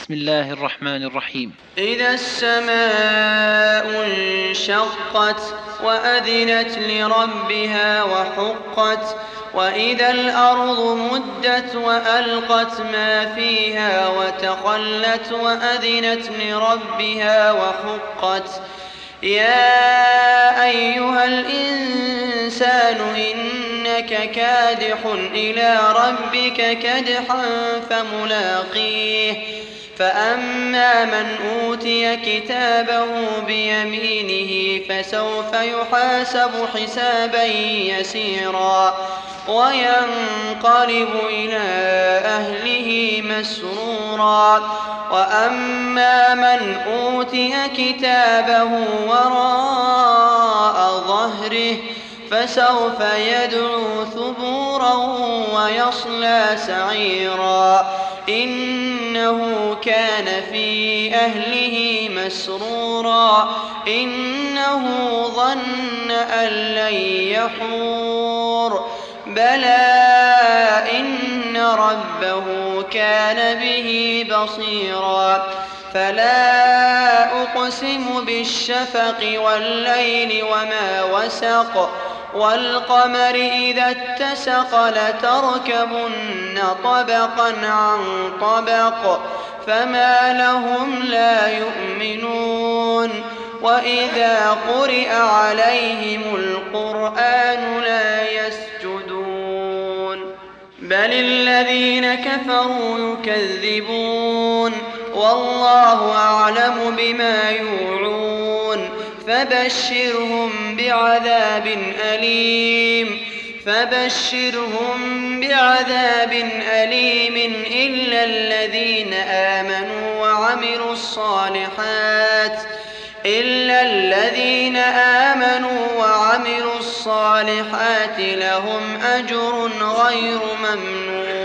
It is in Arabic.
بسم الله الرحمن الرحيم. إذا السماء انشقت وأذنت لربها وحقت وإذا الأرض مدت وألقت ما فيها وتخلت وأذنت لربها وحقت يا أيها الإنسان إنك كادح إلى ربك كدحا فملاقيه فأما من أوتي كتابه بيمينه فسوف يحاسب حسابا يسيرا وينقلب إلى أهله مسرورا وأما من أوتي كتابه وراء ظهره فسوف يدعو ثبورا ويصلى سعيرا إنه كان في أهله مسرورا إنه ظن أن لن يحور بلى إن ربه كان به بصيرا فلا أقسم بالشفق والليل وما وسق والقمر إذا اتسق لتركبن طبقا عن طبق فما لهم لا يؤمنون وإذا قرئ عليهم القرآن لا يسجدون بل الذين كفروا يكذبون والله أعلم بما يوعون فبشرهم بعذاب أليم إلا الذين آمنوا وعملوا الصالحات لهم أجر غير ممنون.